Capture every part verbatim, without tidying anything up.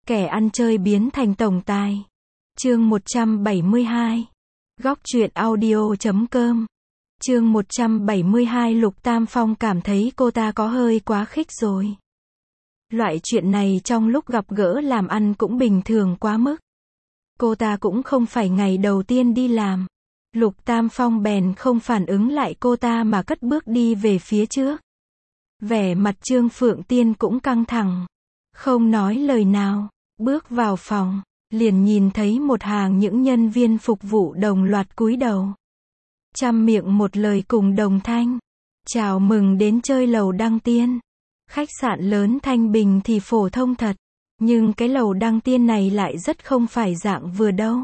Kẻ ăn chơi biến thành tổng tài. Chương một trăm bảy mươi hai. Góc truyện audio chấm com. Chương một trăm bảy mươi hai. Lục Tam Phong cảm thấy cô ta có hơi quá khích rồi. Loại chuyện này trong lúc gặp gỡ làm ăn cũng bình thường quá mức. Cô ta cũng không phải ngày đầu tiên đi làm. Lục Tam Phong bèn không phản ứng lại cô ta mà cất bước đi về phía trước. Vẻ mặt Trương Phượng Tiên cũng căng thẳng. Không nói lời nào. Bước vào phòng, liền nhìn thấy một hàng những nhân viên phục vụ đồng loạt cúi đầu. Trăm miệng một lời cùng đồng thanh. Chào mừng đến chơi lầu Đăng Tiên. Khách sạn lớn Thanh Bình thì phổ thông thật. Nhưng cái lầu Đăng Tiên này lại rất không phải dạng vừa đâu.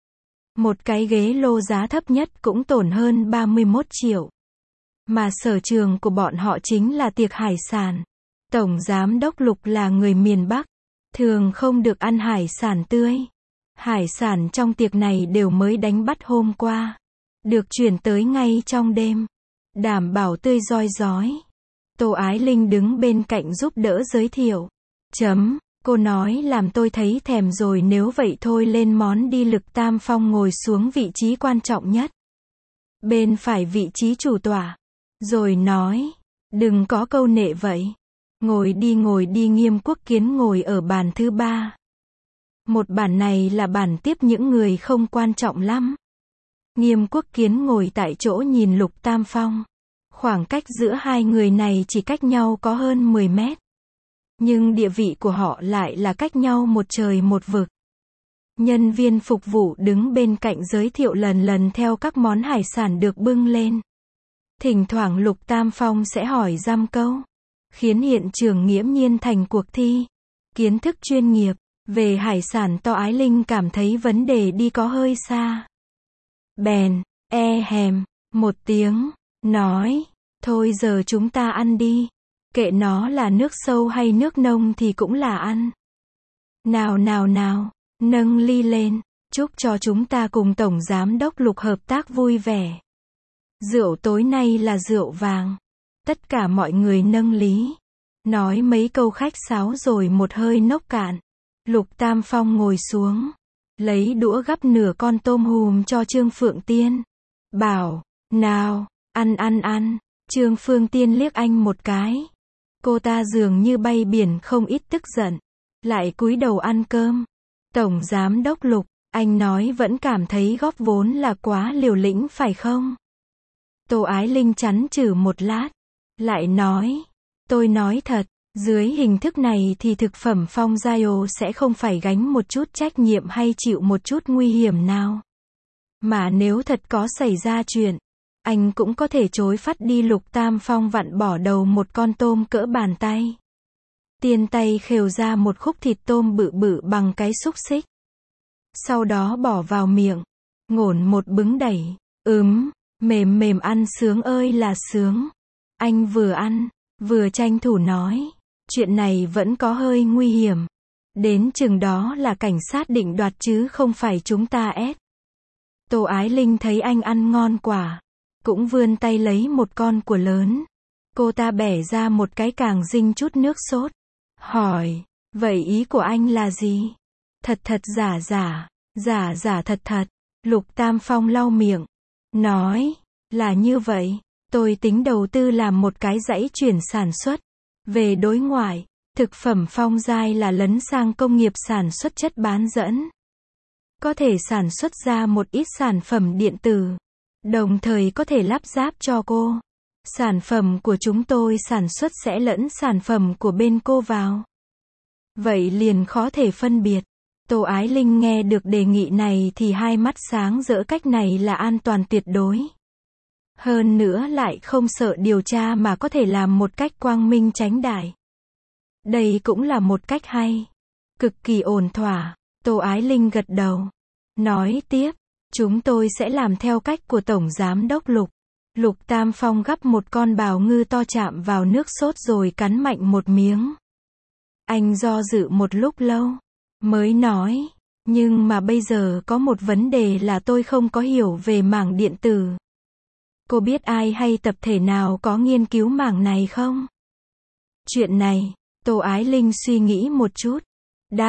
Một cái ghế lô giá thấp nhất cũng tổn hơn ba mươi mốt triệu. Mà sở trường của bọn họ chính là tiệc hải sản. Tổng giám đốc Lục là người miền Bắc. Thường không được ăn hải sản tươi. Hải sản trong tiệc này đều mới đánh bắt hôm qua. Được chuyển tới ngay trong đêm. Đảm bảo tươi roi rói. Tô Ái Linh đứng bên cạnh giúp đỡ giới thiệu. Chấm, cô nói làm tôi thấy thèm rồi, nếu vậy thôi lên món đi. Lục Tam Phong ngồi xuống vị trí quan trọng nhất. Bên phải vị trí chủ tọa. Rồi nói, đừng có câu nệ vậy. Ngồi đi ngồi đi. Nghiêm Quốc Kiến ngồi ở bàn thứ ba. Một bàn này là bàn tiếp những người không quan trọng lắm. Nghiêm Quốc Kiến ngồi tại chỗ nhìn Lục Tam Phong. Khoảng cách giữa hai người này chỉ cách nhau có hơn mười mét. Nhưng địa vị của họ lại là cách nhau một trời một vực. Nhân viên phục vụ đứng bên cạnh giới thiệu lần lần theo các món hải sản được bưng lên. Thỉnh thoảng Lục Tam Phong sẽ hỏi dăm câu. Khiến hiện trường nghiễm nhiên thành cuộc thi. Kiến thức chuyên nghiệp. Về hải sản Tô Ái Linh cảm thấy vấn đề đi có hơi xa. Bèn, e hèm, một tiếng, nói, thôi giờ chúng ta ăn đi. Kệ nó là nước sâu hay nước nông thì cũng là ăn. Nào nào nào, nâng ly lên, chúc cho chúng ta cùng Tổng Giám đốc Lục hợp tác vui vẻ. Rượu tối nay là rượu vàng. Tất cả mọi người nâng lý. Nói mấy câu khách sáo rồi một hơi nốc cạn. Lục Tam Phong ngồi xuống. Lấy đũa gắp nửa con tôm hùm cho Trương Phượng Tiên. Bảo, nào, ăn ăn ăn. Trương Phượng Tiên liếc anh một cái. Cô ta dường như bay biển không ít tức giận. Lại cúi đầu ăn cơm. Tổng Giám đốc Lục, anh nói vẫn cảm thấy góp vốn là quá liều lĩnh phải không? Tô Ái Linh chắn chừ một lát. Lại nói, tôi nói thật, dưới hình thức này thì thực phẩm Phong Giai-o sẽ không phải gánh một chút trách nhiệm hay chịu một chút nguy hiểm nào. Mà nếu thật có xảy ra chuyện, anh cũng có thể chối phát đi. Lục Tam Phong vặn bỏ đầu một con tôm cỡ bàn tay. Tiên tay khều ra một khúc thịt tôm bự bự bằng cái xúc xích. Sau đó bỏ vào miệng, ngổn một bứng đẩy, ướm, mềm mềm ăn sướng ơi là sướng. Anh vừa ăn, vừa tranh thủ nói, chuyện này vẫn có hơi nguy hiểm. Đến chừng đó là cảnh sát định đoạt chứ không phải chúng ta ép. Tô Ái Linh thấy anh ăn ngon quả, cũng vươn tay lấy một con của lớn. Cô ta bẻ ra một cái càng dinh chút nước sốt. Hỏi, vậy ý của anh là gì? Thật thật giả giả, giả giả thật thật. Lục Tam Phong lau miệng, nói, là như vậy. Tôi tính đầu tư làm một cái dãy chuyển sản xuất. Về đối ngoại, thực phẩm Phong Giai là lấn sang công nghiệp sản xuất chất bán dẫn. Có thể sản xuất ra một ít sản phẩm điện tử. Đồng thời có thể lắp ráp cho cô. Sản phẩm của chúng tôi sản xuất sẽ lẫn sản phẩm của bên cô vào. Vậy liền khó thể phân biệt. Tô Ái Linh nghe được đề nghị này thì hai mắt sáng rỡ, cách này là an toàn tuyệt đối. Hơn nữa lại không sợ điều tra mà có thể làm một cách quang minh chánh đại. Đây cũng là một cách hay. Cực kỳ ổn thỏa. Tô Ái Linh gật đầu. Nói tiếp, chúng tôi sẽ làm theo cách của Tổng Giám đốc Lục. Lục Tam Phong gắp một con bào ngư to chạm vào nước sốt rồi cắn mạnh một miếng. Anh do dự một lúc lâu, mới nói, nhưng mà bây giờ có một vấn đề là tôi không có hiểu về mảng điện tử. Cô biết ai hay tập thể nào có nghiên cứu mảng này không? Chuyện này, Tô Ái Linh suy nghĩ một chút. Đáp,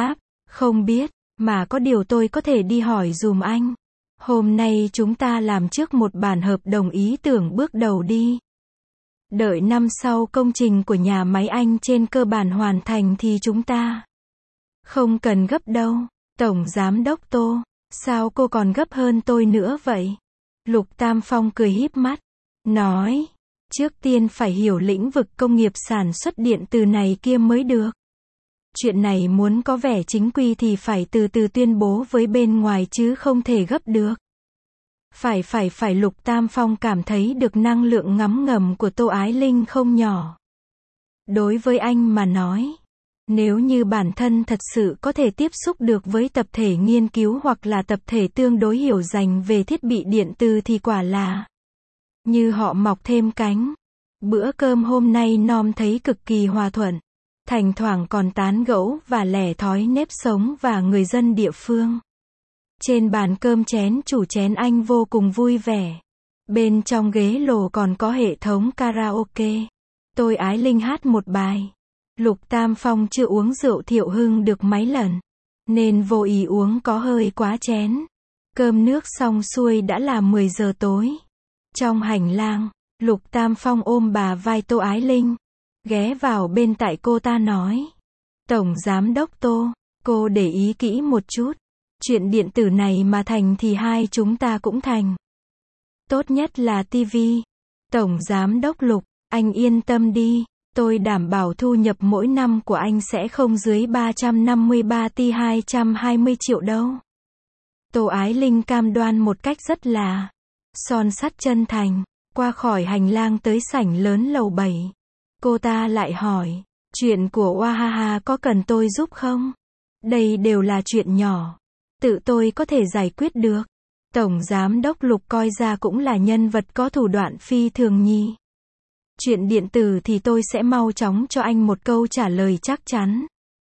Không biết, mà có điều tôi có thể đi hỏi dùm anh. Hôm nay chúng ta làm trước một bản hợp đồng ý tưởng bước đầu đi. Đợi năm sau công trình của nhà máy anh trên cơ bản hoàn thành thì chúng ta. Không cần gấp đâu. Tổng Giám đốc Tô, sao cô còn gấp hơn tôi nữa vậy? Lục Tam Phong cười híp mắt, nói, trước tiên phải hiểu lĩnh vực công nghiệp sản xuất điện từ này kia mới được. Chuyện này muốn có vẻ chính quy thì phải từ từ tuyên bố với bên ngoài chứ không thể gấp được. Phải phải phải Lục Tam Phong cảm thấy được năng lượng ngấm ngầm của Tô Ái Linh không nhỏ. Đối với anh mà nói, nếu như bản thân thật sự có thể tiếp xúc được với tập thể nghiên cứu hoặc là tập thể tương đối hiểu dành về thiết bị điện từ thì quả là như họ mọc thêm cánh. Bữa cơm hôm nay Nom thấy cực kỳ hòa thuận, thỉnh thoảng còn tán gẫu và lẻ thói nếp sống và người dân địa phương. Trên bàn cơm chén chủ chén anh vô cùng vui vẻ. Bên trong ghế lồ còn có hệ thống karaoke. Tôi Ái Linh hát một bài. Lục Tam Phong chưa uống rượu Thiệu Hưng được mấy lần, nên vô ý uống có hơi quá chén. Cơm nước xong xuôi đã là mười giờ tối. Trong hành lang, Lục Tam Phong ôm bà vai Tô Ái Linh, ghé vào bên tai cô ta nói. Tổng Giám đốc Tô, cô để ý kỹ một chút. Chuyện điện tử này mà thành thì hai chúng ta cũng thành. Tốt nhất là tivi. Tổng Giám đốc Lục, anh yên tâm đi. Tôi đảm bảo thu nhập mỗi năm của anh sẽ không dưới ba trăm năm mươi ba tỷ hai trăm hai mươi triệu đâu. Tô Ái Linh cam đoan một cách rất là son sắt chân thành. Qua khỏi hành lang tới sảnh lớn lầu bảy. Cô ta lại hỏi, chuyện của Wahaha có cần tôi giúp không? Đây đều là chuyện nhỏ. Tự tôi có thể giải quyết được. Tổng Giám đốc Lục coi ra cũng là nhân vật có thủ đoạn phi thường nhỉ. Chuyện điện tử thì tôi sẽ mau chóng cho anh một câu trả lời chắc chắn.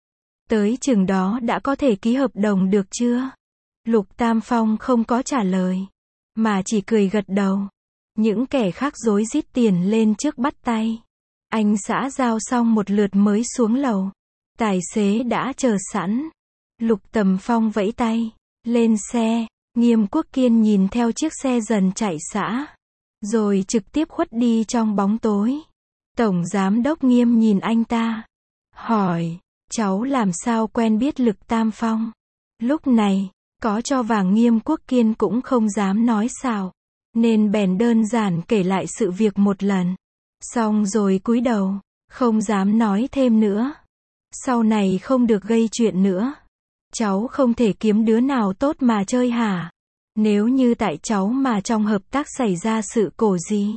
Tới chừng đó đã có thể ký hợp đồng được chưa? Lục Tam Phong không có trả lời, mà chỉ cười gật đầu. Những kẻ khác rối rít tiền lên trước bắt tay. Anh xã giao xong một lượt mới xuống lầu. Tài xế đã chờ sẵn. Lục Tầm Phong vẫy tay, lên xe. Nghiêm Quốc Kiên nhìn theo chiếc xe dần chạy xã, rồi trực tiếp khuất đi trong bóng tối. Tổng Giám đốc Nghiêm nhìn anh ta, hỏi, cháu làm sao quen biết Lục Tam Phong? Lúc này, có cho vàng Nghiêm Quốc Kiên cũng không dám nói xạo, nên bèn đơn giản kể lại sự việc một lần. Xong rồi cúi đầu, không dám nói thêm nữa. Sau này không được gây chuyện nữa. Cháu không thể kiếm đứa nào tốt mà chơi hả? Nếu như tại cháu mà trong hợp tác xảy ra sự cố gì,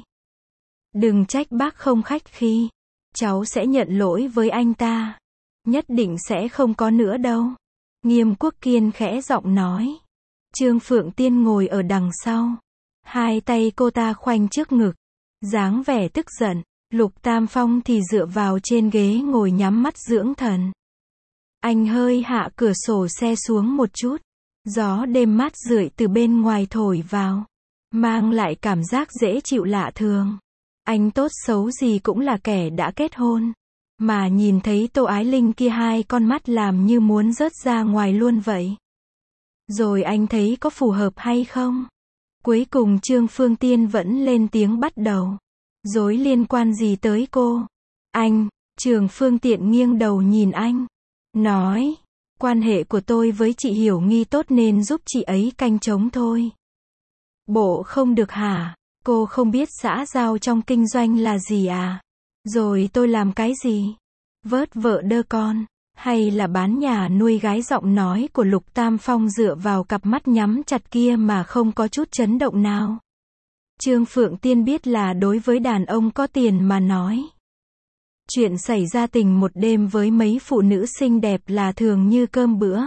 đừng trách bác không khách khí. Cháu sẽ nhận lỗi với anh ta. Nhất định sẽ không có nữa đâu. Nghiêm Quốc Kiên khẽ giọng nói. Trương Phượng Tiên ngồi ở đằng sau. Hai tay cô ta khoanh trước ngực, dáng vẻ tức giận. Lục Tam Phong thì dựa vào trên ghế ngồi nhắm mắt dưỡng thần. Anh hơi hạ cửa sổ xe xuống một chút. Gió đêm mát rượi từ bên ngoài thổi vào, mang lại cảm giác dễ chịu lạ thường. Anh tốt xấu gì cũng là kẻ đã kết hôn, mà nhìn thấy Tô Ái Linh kia hai con mắt làm như muốn rớt ra ngoài luôn vậy. Rồi anh thấy có phù hợp hay không? Cuối cùng Trương Phương Tiên vẫn lên tiếng bắt đầu. Dối liên quan gì tới cô? Anh, Trương Phương Tiện nghiêng đầu nhìn anh, nói, quan hệ của tôi với chị Hiểu Nghi tốt nên giúp chị ấy canh trống thôi. Bộ không được hả? Cô không biết xã giao trong kinh doanh là gì à? Rồi tôi làm cái gì? Vớt vợ đơ con, hay là bán nhà nuôi gái? Giọng nói của Lục Tam Phong dựa vào cặp mắt nhắm chặt kia mà không có chút chấn động nào. Trương Phượng Tiên biết là đối với đàn ông có tiền mà nói. Chuyện xảy ra tình một đêm với mấy phụ nữ xinh đẹp là thường như cơm bữa.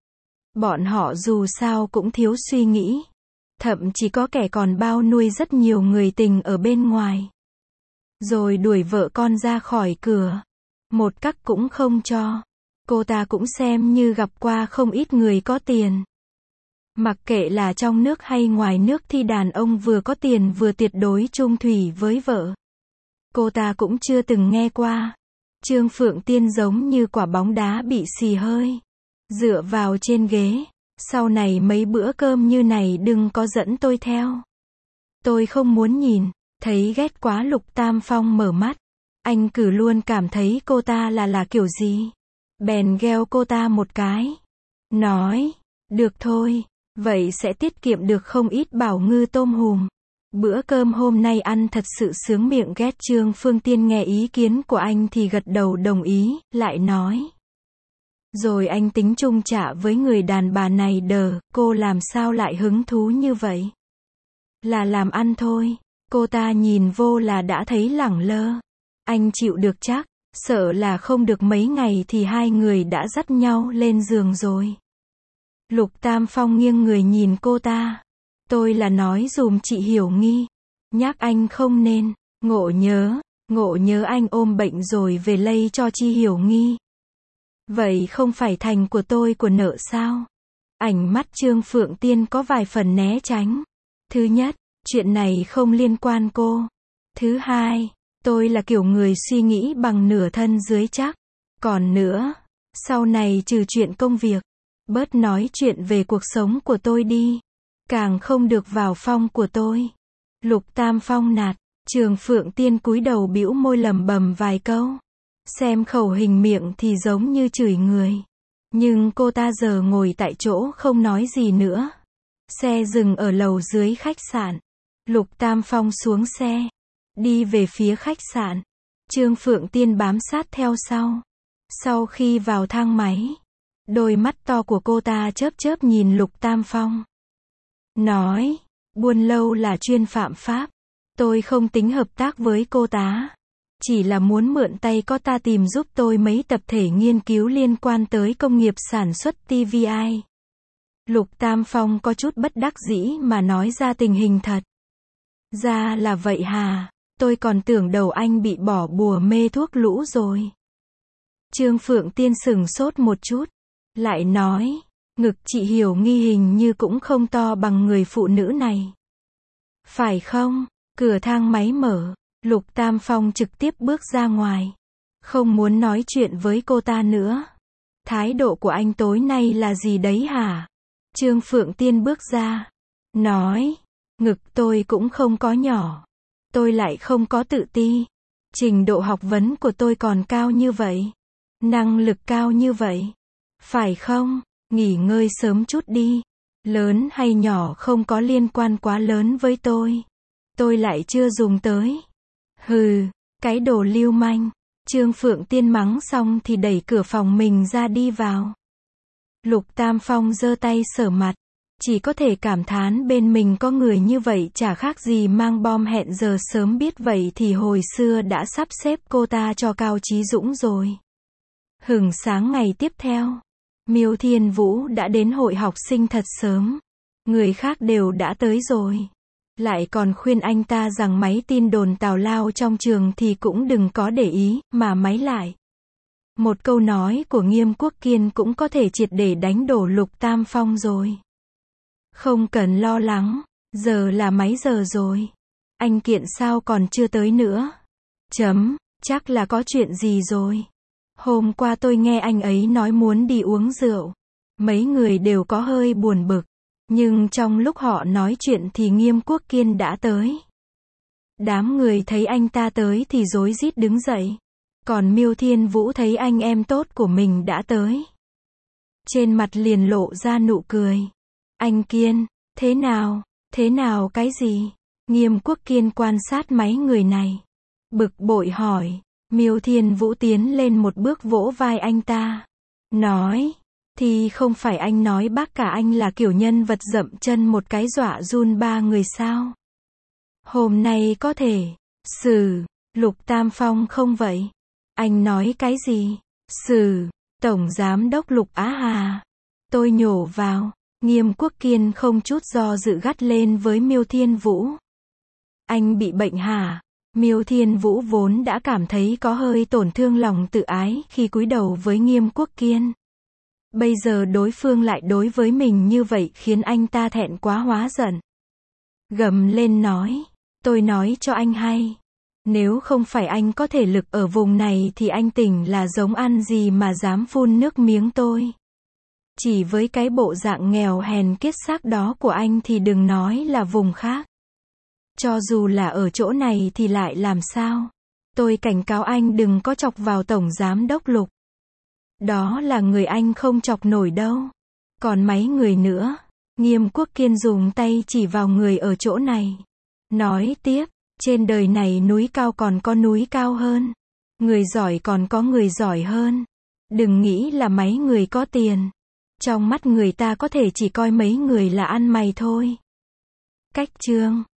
Bọn họ dù sao cũng thiếu suy nghĩ. Thậm chí có kẻ còn bao nuôi rất nhiều người tình ở bên ngoài. Rồi đuổi vợ con ra khỏi cửa. Một cắc cũng không cho. Cô ta cũng xem như gặp qua không ít người có tiền. Mặc kệ là trong nước hay ngoài nước thì đàn ông vừa có tiền vừa tuyệt đối chung thủy với vợ. Cô ta cũng chưa từng nghe qua. Trương Phượng Tiên giống như quả bóng đá bị xì hơi. dựa vào trên ghế. Sau này mấy bữa cơm như này đừng có dẫn tôi theo. Tôi không muốn nhìn, thấy ghét quá. Lục Tam Phong mở mắt. Anh cứ luôn cảm thấy cô ta là là kiểu gì. Bèn gheo cô ta một cái. Nói, được thôi, vậy sẽ tiết kiệm được không ít bảo ngư tôm hùm. Bữa cơm hôm nay ăn thật sự sướng miệng. Ghét Trương Phương Tiên nghe ý kiến của anh thì gật đầu đồng ý, lại nói. Rồi anh tính chung trả với người đàn bà này đờ, cô làm sao lại hứng thú như vậy? Là làm ăn thôi. Cô ta nhìn vô là đã thấy lẳng lơ. Anh chịu được chắc, sợ là không được mấy ngày thì hai người đã dắt nhau lên giường rồi. Lục Tam Phong nghiêng người nhìn cô ta. Tôi là nói dùm chị Hiểu Nghi. Nhắc anh không nên. Ngộ nhớ, ngộ nhớ anh ôm bệnh rồi về lây cho chị Hiểu Nghi. Vậy không phải thành của tôi của nợ sao? Ánh mắt Trương Phượng Tiên có vài phần né tránh. Thứ nhất, chuyện này không liên quan cô. Thứ hai, tôi là kiểu người suy nghĩ bằng nửa thân dưới chắc. Còn nữa, sau này trừ chuyện công việc, bớt nói chuyện về cuộc sống của tôi đi. Càng không được vào phong của tôi. Lục Tam Phong nạt. Trương Phượng Tiên cúi đầu bĩu môi lẩm bẩm vài câu. Xem khẩu hình miệng thì giống như chửi người. Nhưng cô ta giờ ngồi tại chỗ không nói gì nữa. Xe dừng ở lầu dưới khách sạn. Lục Tam Phong xuống xe. Đi về phía khách sạn. Trương Phượng Tiên bám sát theo sau. Sau khi vào thang máy, đôi mắt to của cô ta chớp chớp nhìn Lục Tam Phong. Nói, buôn lâu là chuyên phạm pháp. Tôi không tính hợp tác với cô tá. Chỉ là muốn mượn tay cô ta tìm giúp tôi mấy tập thể nghiên cứu liên quan tới công nghiệp sản xuất ti vi i. Lục Tam Phong có chút bất đắc dĩ mà nói ra tình hình thật. Ra là vậy hà, tôi còn tưởng đầu anh bị bỏ bùa mê thuốc lũ rồi. Trương Phượng Tiên sửng sốt một chút, lại nói, ngực chị Hiểu Nghi hình như cũng không to bằng người phụ nữ này. Phải không? Cửa thang máy mở, Lục Tam Phong trực tiếp bước ra ngoài. Không muốn nói chuyện với cô ta nữa. Thái độ của anh tối nay là gì đấy hả? Trương Phượng Tiên bước ra. Nói, ngực tôi cũng không có nhỏ. Tôi lại không có tự ti. Trình độ học vấn của tôi còn cao như vậy. Năng lực cao như vậy. Phải không? Nghỉ ngơi sớm chút đi. Lớn hay nhỏ không có liên quan quá lớn với tôi. Tôi lại chưa dùng tới. Hừ, cái đồ lưu manh. Trương Phượng Tiên mắng xong thì đẩy cửa phòng mình ra đi vào. Lục Tam Phong giơ tay sờ mặt. Chỉ có thể cảm thán bên mình có người như vậy chả khác gì mang bom hẹn giờ. Sớm biết vậy thì hồi xưa đã sắp xếp cô ta cho Cao Chí Dũng rồi. Hửng sáng ngày tiếp theo, Miêu Thiên Vũ đã đến hội học sinh thật sớm. Người khác đều đã tới rồi. Lại còn khuyên anh ta rằng máy tin đồn tào lao trong trường thì cũng đừng có để ý, mà máy lại. Một câu nói của Nghiêm Quốc Kiên cũng có thể triệt để đánh đổ Lục Tam Phong rồi. Không cần lo lắng, giờ là mấy giờ rồi? Anh Kiện sao còn chưa tới nữa? Chấm, chắc là có chuyện gì rồi. Hôm qua tôi nghe anh ấy nói muốn đi uống rượu. Mấy người đều có hơi buồn bực. Nhưng trong lúc họ nói chuyện thì Nghiêm Quốc Kiên đã tới. Đám người thấy anh ta tới thì rối rít đứng dậy. Còn Miêu Thiên Vũ thấy anh em tốt của mình đã tới. Trên mặt liền lộ ra nụ cười. Anh Kiên, thế nào, thế nào cái gì? Nghiêm Quốc Kiên quan sát mấy người này. Bực bội hỏi. Miêu Thiên Vũ tiến lên một bước vỗ vai anh ta. Nói, thì không phải anh nói bác cả anh là kiểu nhân vật dậm chân một cái dọa run ba người sao? Hôm nay có thể, xử, Lục Tam Phong không vậy? Anh nói cái gì? Xử, Tổng Giám đốc Lục Á Hà. Tôi nhổ vào. Nghiêm Quốc Kiên không chút do dự gắt lên với Miêu Thiên Vũ. Anh bị bệnh hả? Miêu Thiên Vũ vốn đã cảm thấy có hơi tổn thương lòng tự ái khi cúi đầu với Nghiêm Quốc Kiên. Bây giờ đối phương lại đối với mình như vậy khiến anh ta thẹn quá hóa giận. Gầm lên nói, tôi nói cho anh hay. Nếu không phải anh có thể lực ở vùng này thì anh tỉnh là giống ăn gì mà dám phun nước miếng tôi. Chỉ với cái bộ dạng nghèo hèn kiết xác đó của anh thì đừng nói là vùng khác. Cho dù là ở chỗ này thì lại làm sao? Tôi cảnh cáo anh đừng có chọc vào Tổng Giám đốc Lục. Đó là người anh không chọc nổi đâu. Còn mấy người nữa. Nghiêm Quốc Kiên dùng tay chỉ vào người ở chỗ này. Nói tiếp, trên đời này núi cao còn có núi cao hơn. Người giỏi còn có người giỏi hơn. Đừng nghĩ là mấy người có tiền. Trong mắt người ta có thể chỉ coi mấy người là ăn mày thôi. Cách chương